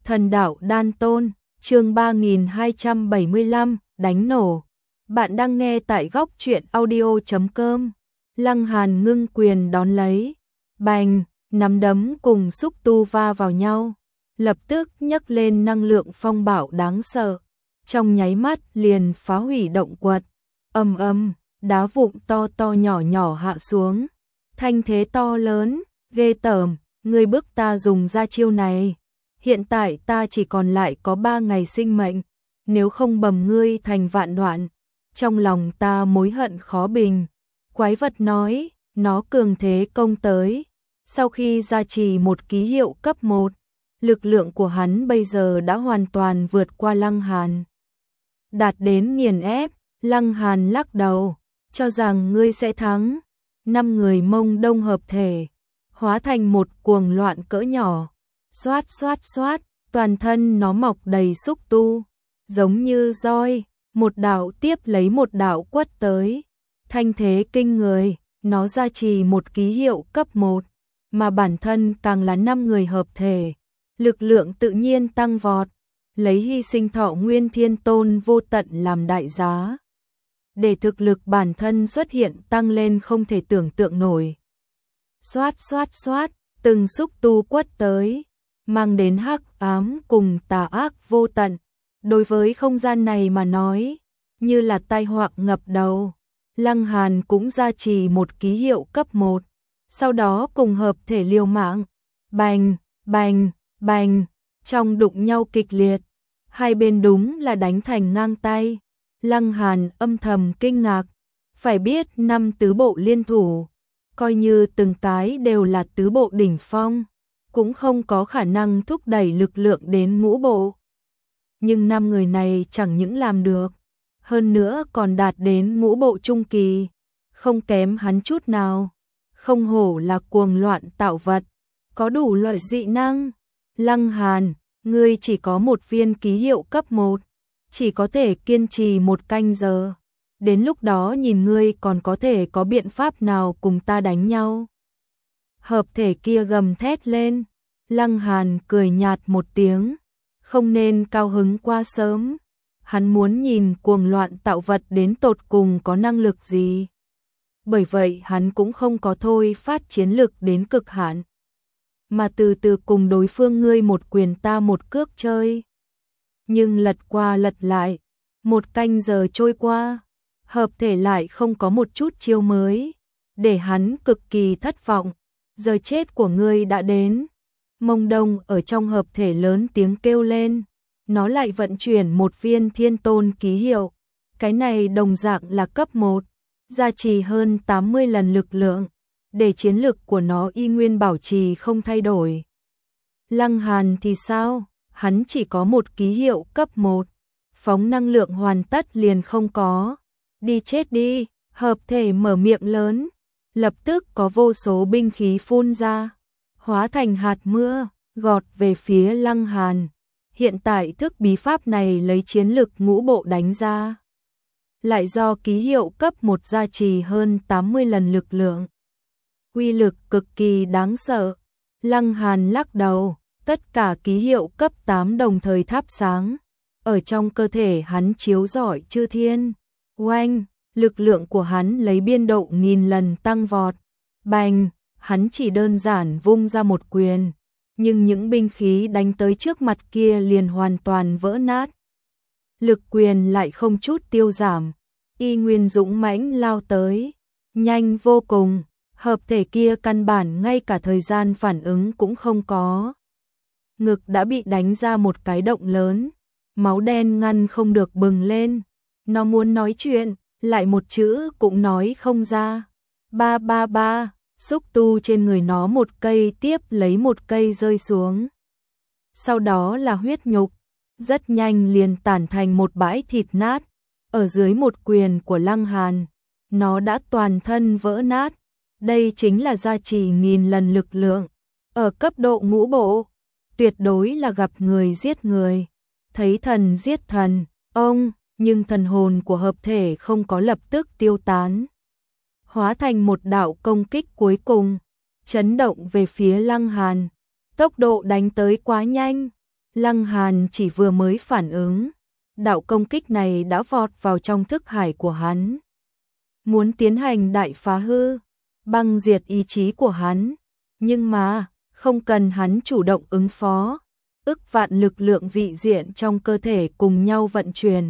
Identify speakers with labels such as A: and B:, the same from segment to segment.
A: Thần đạo đan tôn, chương 3275, đánh nổ. Bạn đang nghe tại góc truyện audio.com. Lăng Hàn ngưng quyền đón lấy. Bành, nắm đấm cùng xúc tu va vào nhau. Lập tức nhấc lên năng lượng phong bạo đáng sợ. Trong nháy mắt liền phá hủy động quật. Ầm ầm, đá vụn to to nhỏ nhỏ hạ xuống. Thanh thế to lớn, ghê tởm, ngươi bức ta dùng ra chiêu này. Hiện tại ta chỉ còn lại có 3 ngày sinh mệnh, nếu không bầm ngươi thành vạn đoạn, trong lòng ta mối hận khó bình. Quái vật nói, nó cường thế công tới. Sau khi gia trì một ký hiệu cấp 1, lực lượng của hắn bây giờ đã hoàn toàn vượt qua Lăng Hàn. Đạt đến nghiền ép, Lăng Hàn lắc đầu, cho rằng ngươi sẽ thắng. 5 người Mông Đông hợp thể, hóa thành một cuồng loạn cỡ nhỏ. Xoát xoát xoát, toàn thân nó mọc đầy xúc tu, giống như roi, một đạo tiếp lấy một đạo quất tới. Thanh thế kinh người, nó gia trì một ký hiệu cấp 1, mà bản thân càng là 5 người hợp thể. Lực lượng tự nhiên tăng vọt, lấy hy sinh thọ nguyên thiên tôn vô tận làm đại giá. Để thực lực bản thân xuất hiện tăng lên không thể tưởng tượng nổi. Xoát xoát xoát, từng xúc tu quất tới, mang đến hắc ám cùng tà ác vô tận. Đối với không gian này mà nói, như là tai họa ngập đầu. Lăng Hàn cũng gia trì một ký hiệu cấp 1, sau đó cùng hợp thể liều mạng. Bành, bành, bành, trong đụng nhau kịch liệt, hai bên đúng là đánh thành ngang tay. Lăng Hàn âm thầm kinh ngạc, phải biết 5 tứ bộ liên thủ, coi như từng cái đều là tứ bộ đỉnh phong, cũng không có khả năng thúc đẩy lực lượng đến ngũ bộ. Nhưng 5 người này chẳng những làm được, hơn nữa còn đạt đến ngũ bộ trung kỳ, không kém hắn chút nào. Không hổ là cuồng loạn tạo vật, có đủ loại dị năng. Lăng Hàn, ngươi chỉ có một viên ký hiệu cấp 1, chỉ có thể kiên trì 1 canh giờ. Đến lúc đó nhìn ngươi còn có thể có biện pháp nào cùng ta đánh nhau. Hợp thể kia gầm thét lên. Lăng Hàn cười nhạt một tiếng, không nên cao hứng quá sớm. Hắn muốn nhìn cuồng loạn tạo vật đến tột cùng có năng lực gì. Bởi vậy hắn cũng không có thôi phát chiến lực đến cực hạn, mà từ từ cùng đối phương ngươi một quyền ta một cước chơi. Nhưng lật qua lật lại, 1 canh giờ trôi qua, hợp thể lại không có một chút chiêu mới, để hắn cực kỳ thất vọng. Giờ chết của ngươi đã đến. Mông Đông ở trong hợp thể lớn tiếng kêu lên, nó lại vận chuyển một viên thiên tôn ký hiệu. Cái này đồng dạng là cấp 1, gia trì hơn 80 lần lực lượng, để chiến lực của nó y nguyên bảo trì không thay đổi. Lăng Hàn thì sao? Hắn chỉ có một ký hiệu cấp 1, phóng năng lượng hoàn tất liền không có. Đi chết đi, hợp thể mở miệng lớn, lập tức có vô số binh khí phun ra, hóa thành hạt mưa, gọt về phía Lăng Hàn. Hiện tại thức bí pháp này lấy chiến lực ngũ bộ đánh ra, lại do ký hiệu cấp 1 gia trì hơn 80 lần lực lượng. Uy lực cực kỳ đáng sợ. Lăng Hàn lắc đầu, tất cả ký hiệu cấp 8 đồng thời thắp sáng, ở trong cơ thể hắn chiếu rọi chư thiên. Oanh, lực lượng của hắn lấy biên độ nghìn lần tăng vọt. Bành, hắn chỉ đơn giản vung ra một quyền, nhưng những binh khí đánh tới trước mặt kia liền hoàn toàn vỡ nát. Lực quyền lại không chút tiêu giảm, y nguyên dũng mãnh lao tới, nhanh vô cùng. Hợp thể kia căn bản ngay cả thời gian phản ứng cũng không có. Ngực đã bị đánh ra một cái động lớn, máu đen ngăn không được bừng lên. Nó muốn nói chuyện, lại một chữ cũng nói không ra. Ba ba ba, xúc tu trên người nó một cây tiếp lấy một cây rơi xuống. Sau đó là huyết nhục, rất nhanh liền tản thành một bãi thịt nát. Ở dưới một quyền của Lăng Hàn, nó đã toàn thân vỡ nát. Đây chính là gia trì nghìn lần lực lượng, ở cấp độ ngũ bộ, tuyệt đối là gặp người giết người, thấy thần giết thần. Nhưng thần hồn của hợp thể không có lập tức tiêu tán, hóa thành một đạo công kích cuối cùng, chấn động về phía Lăng Hàn. Tốc độ đánh tới quá nhanh, Lăng Hàn chỉ vừa mới phản ứng, đạo công kích này đã vọt vào trong thức hải của hắn. Muốn tiến hành đại phá hư, băng diệt ý chí của hắn, nhưng mà không cần hắn chủ động ứng phó, ức vạn lực lượng vị diện trong cơ thể cùng nhau vận chuyển,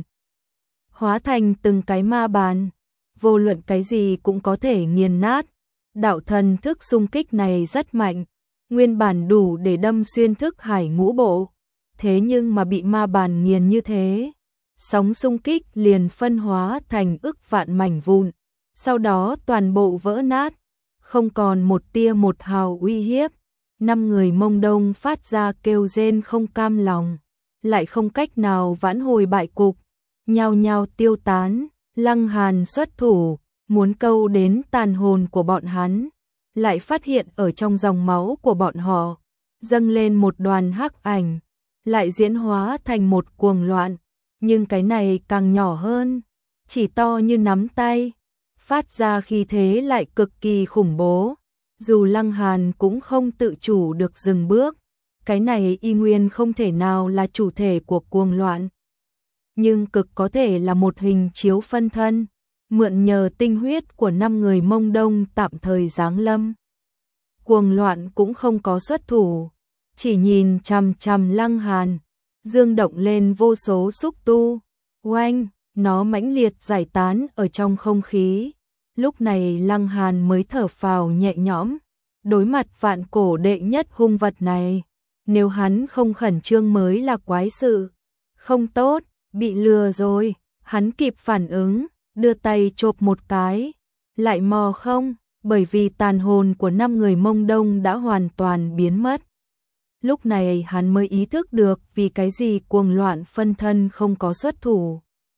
A: hóa thành từng cái ma bàn, vô luận cái gì cũng có thể nghiền nát. Đạo thần thức xung kích này rất mạnh, nguyên bản đủ để đâm xuyên thức hải ngũ bộ, thế nhưng mà bị ma bàn nghiền như thế, sóng xung kích liền phân hóa thành ức vạn mảnh vụn, sau đó toàn bộ vỡ nát, không còn một tia một hào uy hiếp. 5 người Mông Đông phát ra kêu rên không cam lòng, lại không cách nào vãn hồi bại cục, nhao nhao tiêu tán. Lăng Hàn xuất thủ, muốn câu đến tàn hồn của bọn hắn, lại phát hiện ở trong dòng máu của bọn họ dâng lên một đoàn hắc ảnh, lại diễn hóa thành một cuồng loạn, nhưng cái này càng nhỏ hơn, chỉ to như nắm tay, phát ra khí thế lại cực kỳ khủng bố. Dù Lăng Hàn cũng không tự chủ được dừng bước, cái này y nguyên không thể nào là chủ thể của cuồng loạn, nhưng cực có thể là một hình chiếu phân thân, mượn nhờ tinh huyết của 5 người Mông Đông tạm thời giáng lâm. Cuồng loạn cũng không có xuất thủ, chỉ nhìn chằm chằm Lăng Hàn, dương động lên vô số xúc tu, oanh, nó mãnh liệt giải tán ở trong không khí. Lúc này Lăng Hàn mới thở phào nhẹ nhõm, đối mặt vạn cổ đệ nhất hung vật này, nếu hắn không khẩn trương mới là quái sự. Không tốt, bị lừa rồi, hắn kịp phản ứng, đưa tay chộp một cái, lại mò không, bởi vì tàn hồn của 5 người Mông Đông đã hoàn toàn biến mất. Lúc này hắn mới ý thức được vì cái gì cuồng loạn phân thân không có xuất thủ.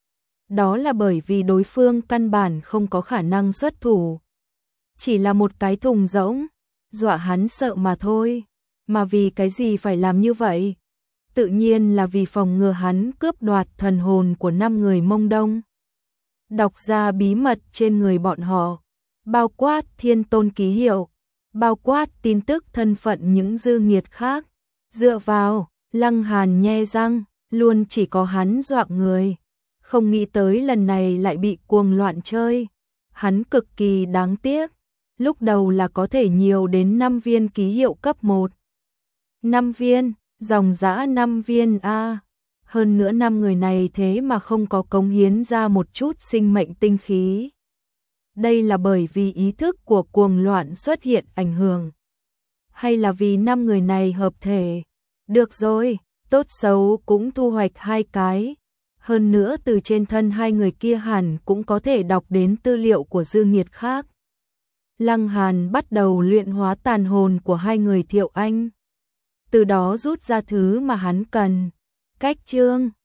A: Đó là bởi vì đối phương căn bản không có khả năng xuất thủ. Chỉ là một cái thùng rỗng, dọa hắn sợ mà thôi. Mà vì cái gì phải làm như vậy? Tự nhiên là vì phòng ngừa hắn cướp đoạt thần hồn của 5 người Mông Đông. Đọc ra bí mật trên người bọn họ, bao quát thiên tôn ký hiệu, bao quát tin tức thân phận những dư nghiệt khác. Dựa vào, Lăng Hàn nhe răng, luôn chỉ có hắn dọa người. Không nghĩ tới lần này lại bị cuồng loạn chơi. Hắn cực kỳ đáng tiếc. Lúc đầu là có thể nhiều đến 5 viên ký hiệu cấp 1. 5 viên, dòng dã 5 viên a. Hơn nữa 5 người này thế mà không có cống hiến ra một chút sinh mệnh tinh khí. Đây là bởi vì ý thức của cuồng loạn xuất hiện ảnh hưởng, hay là vì 5 người này hợp thể? Được rồi, tốt xấu cũng thu hoạch 2 cái. Hơn nữa từ trên thân 2 người kia hẳn cũng có thể đọc đến tư liệu của dư nghiệt khác. Lăng Hàn bắt đầu luyện hóa tàn hồn của 2 người Thiệu Anh, từ đó rút ra thứ mà hắn cần. Cách chương